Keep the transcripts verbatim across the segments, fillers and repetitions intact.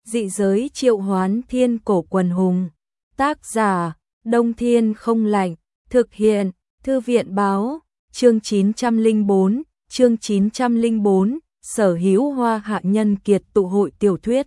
Dị giới triệu hoán thiên cổ quần hùng. Tác giả, Đông Thiên không lạnh. Thực hiện, Thư viện báo, chương chín trăm lẻ bốn, chương chín trăm lẻ bốn, Sở hữu Hoa Hạ nhân kiệt tụ hội tiểu thuyết.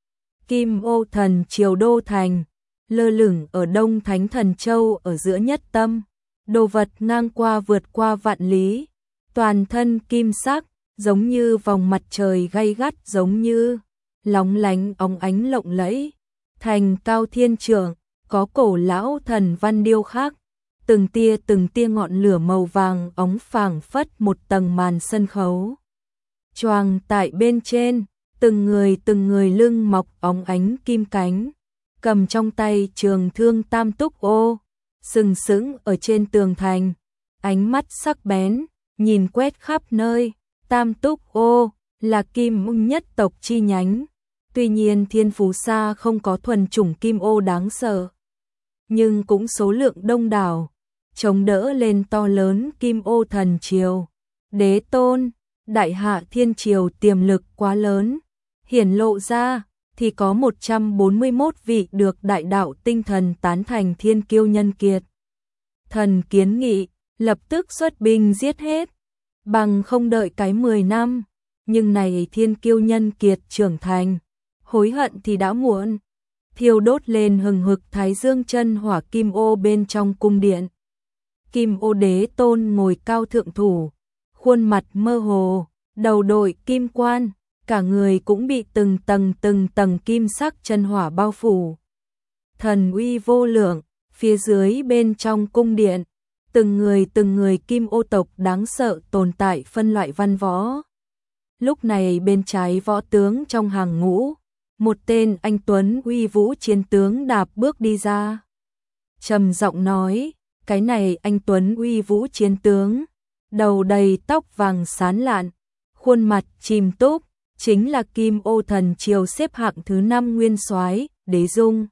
Kim Ô Thần Triều Đô Thành, lơ lửng ở Đông Thánh Thần Châu ở giữa nhất tâm, đồ vật ngang qua vượt qua vạn lý, toàn thân kim sắc, giống như vòng mặt trời gay gắt, giống như lóng lánh óng ánh lộng lẫy, thành cao thiên trượng, có cổ lão thần văn điêu khắc, từng tia từng tia ngọn lửa màu vàng óng phảng phất một tầng màn sân khấu. Choàng tại bên trên, từng người từng người lưng mọc óng ánh kim cánh, cầm trong tay trường thương tam túc ô, sừng sững ở trên tường thành, ánh mắt sắc bén, nhìn quét khắp nơi. Tam túc ô là kim ung nhất tộc chi nhánh, tuy nhiên thiên phú xa không có thuần chủng kim ô đáng sợ, nhưng cũng số lượng đông đảo, chống đỡ lên to lớn Kim Ô Thần Triều. Đế tôn, đại hạ thiên triều tiềm lực quá lớn, hiển lộ ra thì có một trăm bốn mươi mốt vị được đại đạo tinh thần tán thành thiên kiêu nhân kiệt. Thần kiến nghị lập tức xuất binh giết hết, bằng không đợi cái mười năm, nhưng này thiên kiêu nhân kiệt trưởng thành, hối hận thì đã muộn. Thiêu đốt lên hừng hực thái dương chân hỏa kim ô bên trong cung điện. Kim ô đế tôn ngồi cao thượng thủ, khuôn mặt mơ hồ, đầu đội kim quan, cả người cũng bị từng tầng từng tầng kim sắc chân hỏa bao phủ. Thần uy vô lượng, phía dưới bên trong cung điện, từng người từng người kim ô tộc đáng sợ tồn tại phân loại văn võ. Lúc này bên trái võ tướng trong hàng ngũ, một tên anh tuấn uy vũ chiến tướng đạp bước đi ra. Trầm giọng nói, cái này anh tuấn uy vũ chiến tướng, đầu đầy tóc vàng sáng lạn, khuôn mặt chìm túc, chính là Kim Ô Thần Triều xếp hạng thứ năm nguyên soái Đế Dung.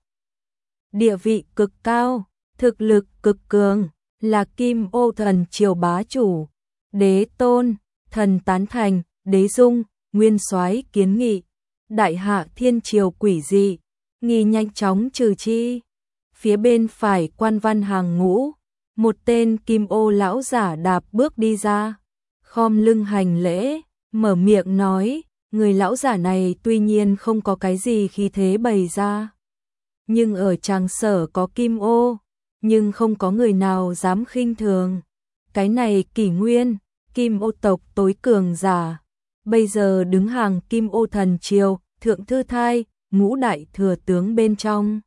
Địa vị cực cao, thực lực cực cường, là Kim Ô Thần Triều bá chủ. Đế tôn, thần tán thành. Đế Dung, nguyên soái kiến nghị, đại hạ thiên triều quỷ dị, nghi nhanh chóng trừ chi. Phía bên phải quan văn hàng ngũ, một tên kim ô lão giả đạp bước đi ra, khom lưng hành lễ, mở miệng nói, người lão giả này tuy nhiên không có cái gì khí thế bày ra, nhưng ở tràng sở có kim ô, nhưng không có người nào dám khinh thường. Cái này kỷ nguyên, kim ô tộc tối cường giả, bây giờ đứng hàng Kim Ô Thần Triều, thượng thư thai, ngũ đại thừa tướng bên trong.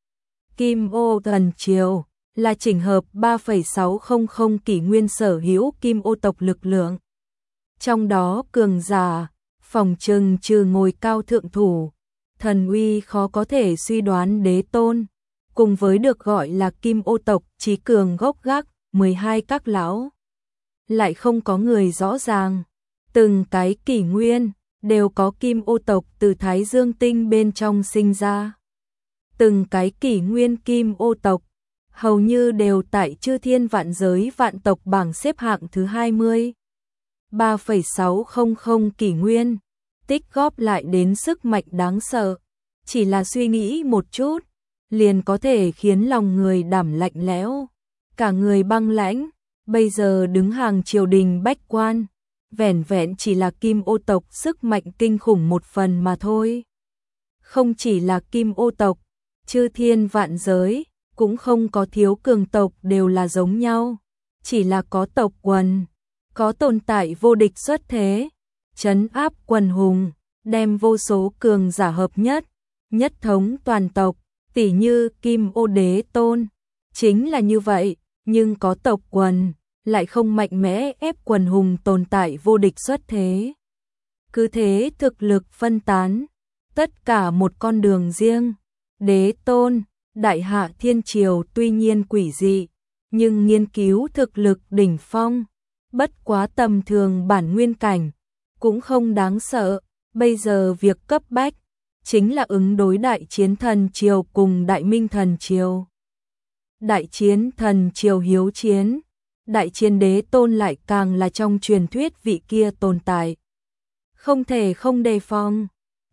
Kim Ô Thần Triều là chỉnh hợp ba phẩy sáu không không kỷ nguyên sở hữu kim ô tộc lực lượng. Trong đó cường giả, phòng trừng trừ ngồi cao thượng thủ, thần uy khó có thể suy đoán đế tôn, cùng với được gọi là kim ô tộc chí cường gốc gác, mười hai các lão. Lại không có người rõ ràng. Từng cái kỷ nguyên đều có kim ô tộc từ Thái Dương tinh bên trong sinh ra. Từng cái kỷ nguyên kim ô tộc hầu như đều tại chư thiên vạn giới vạn tộc bảng xếp hạng thứ hai mươi. ba phẩy sáu không không kỷ nguyên, tích góp lại đến sức mạnh đáng sợ, chỉ là suy nghĩ một chút, liền có thể khiến lòng người đảm lạnh lẽo, cả người băng lãnh, bây giờ đứng hàng triều đình bách quan. Vẻn vẹn chỉ là kim ô tộc sức mạnh kinh khủng một phần mà thôi. Không chỉ là kim ô tộc, chư thiên vạn giới, cũng không có thiếu cường tộc đều là giống nhau. Chỉ là có tộc quần, có tồn tại vô địch xuất thế, trấn áp quần hùng, đem vô số cường giả hợp nhất, nhất thống toàn tộc, tỉ như kim ô đế tôn. Chính là như vậy, nhưng có tộc quần lại không mạnh mẽ ép quần hùng tồn tại vô địch xuất thế. Cứ thế thực lực phân tán, tất cả một con đường riêng. Đế tôn, đại hạ thiên triều tuy nhiên quỷ dị, nhưng nghiên cứu thực lực đỉnh phong, bất quá tầm thường bản nguyên cảnh, cũng không đáng sợ. Bây giờ việc cấp bách chính là ứng đối đại chiến thần triều cùng đại minh thần triều. Đại chiến thần triều hiếu chiến, đại chiến đế tôn lại càng là trong truyền thuyết vị kia tồn tại. Không thể không đề phòng.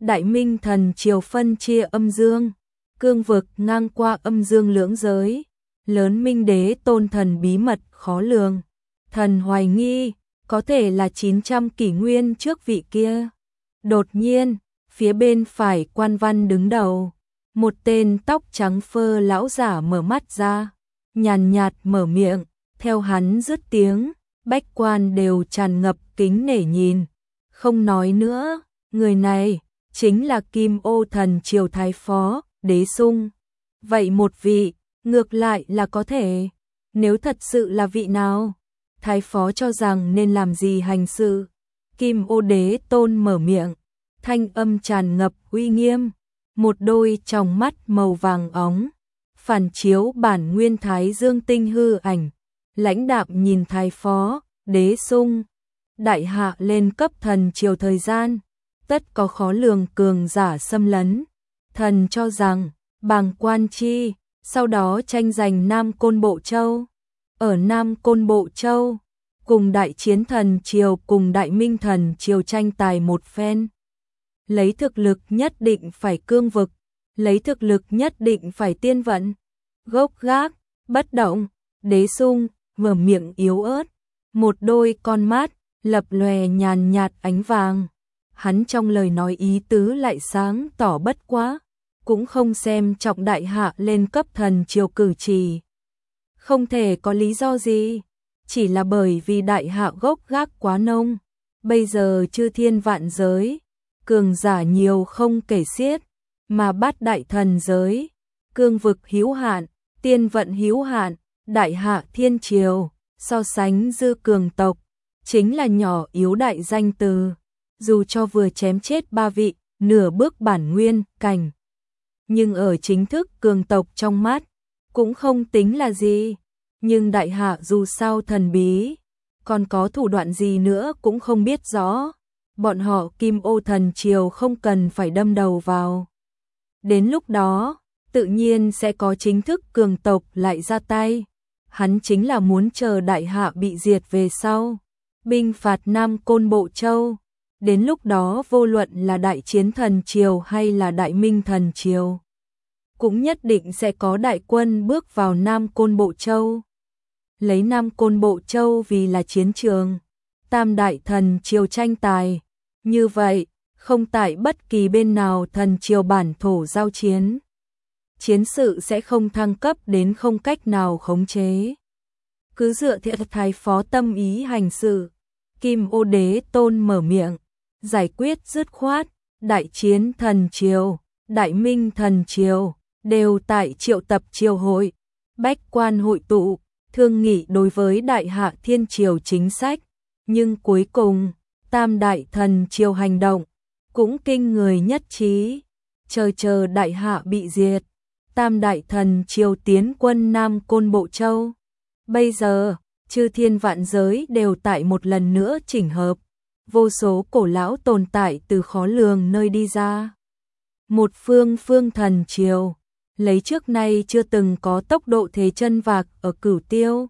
Đại Minh thần triều phân chia âm dương, cương vực ngang qua âm dương lưỡng giới, lớn Minh đế tôn thần bí mật khó lường. Thần hoài nghi, có thể là chín trăm kỷ nguyên trước vị kia. Đột nhiên, phía bên phải quan văn đứng đầu, một tên tóc trắng phơ lão giả mở mắt ra, nhàn nhạt mở miệng, theo hắn dứt tiếng, bách quan đều tràn ngập kính nể nhìn. Không nói nữa, người này chính là Kim Ô thần triều thái phó, Đế Sung. Vậy một vị, ngược lại là có thể, nếu thật sự là vị nào, thái phó cho rằng nên làm gì hành sự. Kim Ô đế tôn mở miệng, thanh âm tràn ngập uy nghiêm, một đôi tròng mắt màu vàng óng, phản chiếu bản nguyên thái dương tinh hư ảnh, lãnh đạm nhìn thái phó, Đế Sung. Đại hạ lên cấp thần triều thời gian, tất có khó lường cường giả xâm lấn. Thần cho rằng, bàng quan chi, sau đó tranh giành Nam Côn Bộ Châu. Ở Nam Côn Bộ Châu, cùng đại chiến thần triều cùng đại minh thần triều tranh tài một phen. Lấy thực lực nhất định phải cương vực, lấy thực lực nhất định phải tiên vận. Gốc gác, bất động, Đế Sung, mở miệng yếu ớt, một đôi con mắt, lập lòe nhàn nhạt ánh vàng. Hắn trong lời nói ý tứ lại sáng tỏ bất quá, cũng không xem trọng đại hạ lên cấp thần triều cử chỉ. Không thể có lý do gì, chỉ là bởi vì đại hạ gốc gác quá nông. Bây giờ chư thiên vạn giới, cường giả nhiều không kể xiết, mà bát đại thần giới, cương vực hữu hạn, tiên vận hữu hạn, đại hạ thiên triều, so sánh dư cường tộc, chính là nhỏ yếu đại danh từ. Dù cho vừa chém chết ba vị, nửa bước bản nguyên, cảnh, nhưng ở chính thức cường tộc trong mắt, cũng không tính là gì. Nhưng đại hạ dù sao thần bí, còn có thủ đoạn gì nữa cũng không biết rõ. Bọn họ Kim Ô thần triều không cần phải đâm đầu vào. Đến lúc đó, tự nhiên sẽ có chính thức cường tộc lại ra tay. Hắn chính là muốn chờ đại hạ bị diệt về sau, binh phạt Nam Côn Bộ Châu. Đến lúc đó vô luận là đại chiến thần triều hay là đại minh thần triều, cũng nhất định sẽ có đại quân bước vào Nam Côn Bộ Châu. Lấy Nam Côn Bộ Châu vì là chiến trường, tam đại thần triều tranh tài. Như vậy, không tại bất kỳ bên nào thần triều bản thổ giao chiến, chiến sự sẽ không thăng cấp đến không cách nào khống chế. Cứ dựa theo thái phó tâm ý hành sự, Kim Ô đế tôn mở miệng, giải quyết dứt khoát, đại chiến thần triều, đại minh thần triều, đều tại triệu tập triều hội, bách quan hội tụ, thương nghị đối với đại hạ thiên triều chính sách. Nhưng cuối cùng, tam đại thần triều hành động, cũng kinh người nhất trí. Chờ chờ đại hạ bị diệt, tam đại thần triều tiến quân Nam Côn Bộ Châu. Bây giờ, chư thiên vạn giới đều tại một lần nữa chỉnh hợp, vô số cổ lão tồn tại từ khó lường nơi đi ra. Một phương phương thần triều, lấy trước nay chưa từng có tốc độ thế chân vạc ở Cửu Tiêu.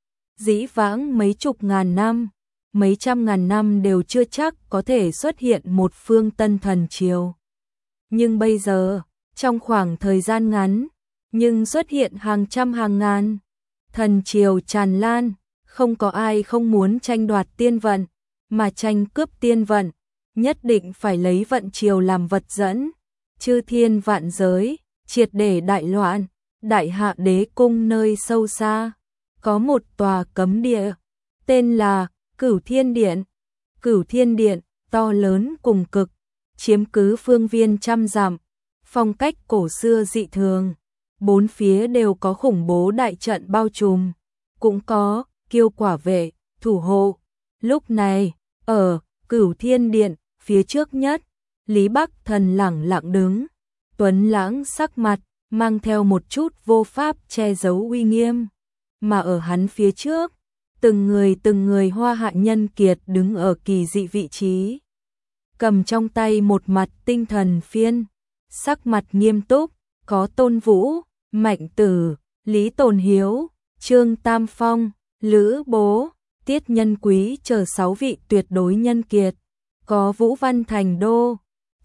Dĩ vãng mấy chục ngàn năm, mấy trăm ngàn năm đều chưa chắc có thể xuất hiện một phương tân thần triều. Nhưng bây giờ, trong khoảng thời gian ngắn, nhưng xuất hiện hàng trăm hàng ngàn thần triều tràn lan, không có ai không muốn tranh đoạt tiên vận, mà tranh cướp tiên vận, nhất định phải lấy vận triều làm vật dẫn. Chư thiên vạn giới, triệt để đại loạn. Đại hạ đế cung nơi sâu xa, có một tòa cấm địa, tên là Cửu Thiên Điện. Cửu Thiên Điện, to lớn cùng cực, chiếm cứ phương viên trăm dặm, phong cách cổ xưa dị thường, bốn phía đều có khủng bố đại trận bao trùm, cũng có kiêu quả vệ, thủ hộ. Lúc này, ở Cửu Thiên Điện, phía trước nhất, Lý Bắc Thần lẳng lặng đứng, tuấn lãng sắc mặt, mang theo một chút vô pháp che giấu uy nghiêm. Mà ở hắn phía trước, từng người từng người hoa hạ nhân kiệt đứng ở kỳ dị vị trí, cầm trong tay một mặt tinh thần phiên, sắc mặt nghiêm túc, có Tôn Vũ, Mạnh Tử, Lý Tồn Hiếu, Trương Tam Phong, Lữ Bố, Tiết Nhân Quý chờ sáu vị tuyệt đối nhân kiệt, có Vũ Văn Thành Đô,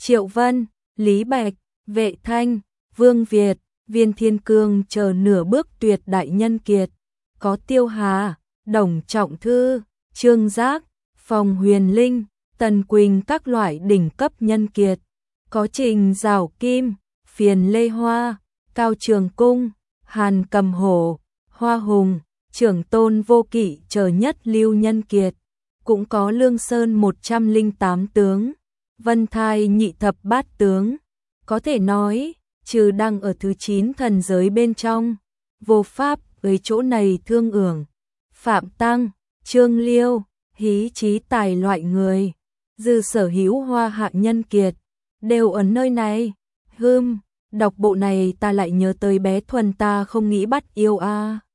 Triệu Vân, Lý Bạch, Vệ Thanh, Vương Việt, Viên Thiên Cương chờ nửa bước tuyệt đại nhân kiệt. Có Tiêu Hà, Đồng Trọng Thư, Trương Giác, Phòng Huyền Linh, Tần Quỳnh các loại đỉnh cấp nhân kiệt. Có Trình Giảo Kim, Phiền Lê Hoa, Cao Trường Cung, Hàn Cầm Hổ, Hoa Hùng, Trưởng Tôn Vô Kỵ chờ nhất lưu nhân kiệt. Cũng có Lương Sơn một trăm lẻ tám tướng, Vân Thai nhị thập bát tướng. Có thể nói, trừ đang ở thứ chín thần giới bên trong, vô pháp với chỗ này thương ưởng. Phạm Tăng, Trương Liêu, Hí Chí Tài loại người, dư sở hữu hoa hạ nhân kiệt, đều ở nơi này. Hừm, đọc bộ này ta lại nhớ tới bé Thuần ta không nghĩ bắt yêu a. À.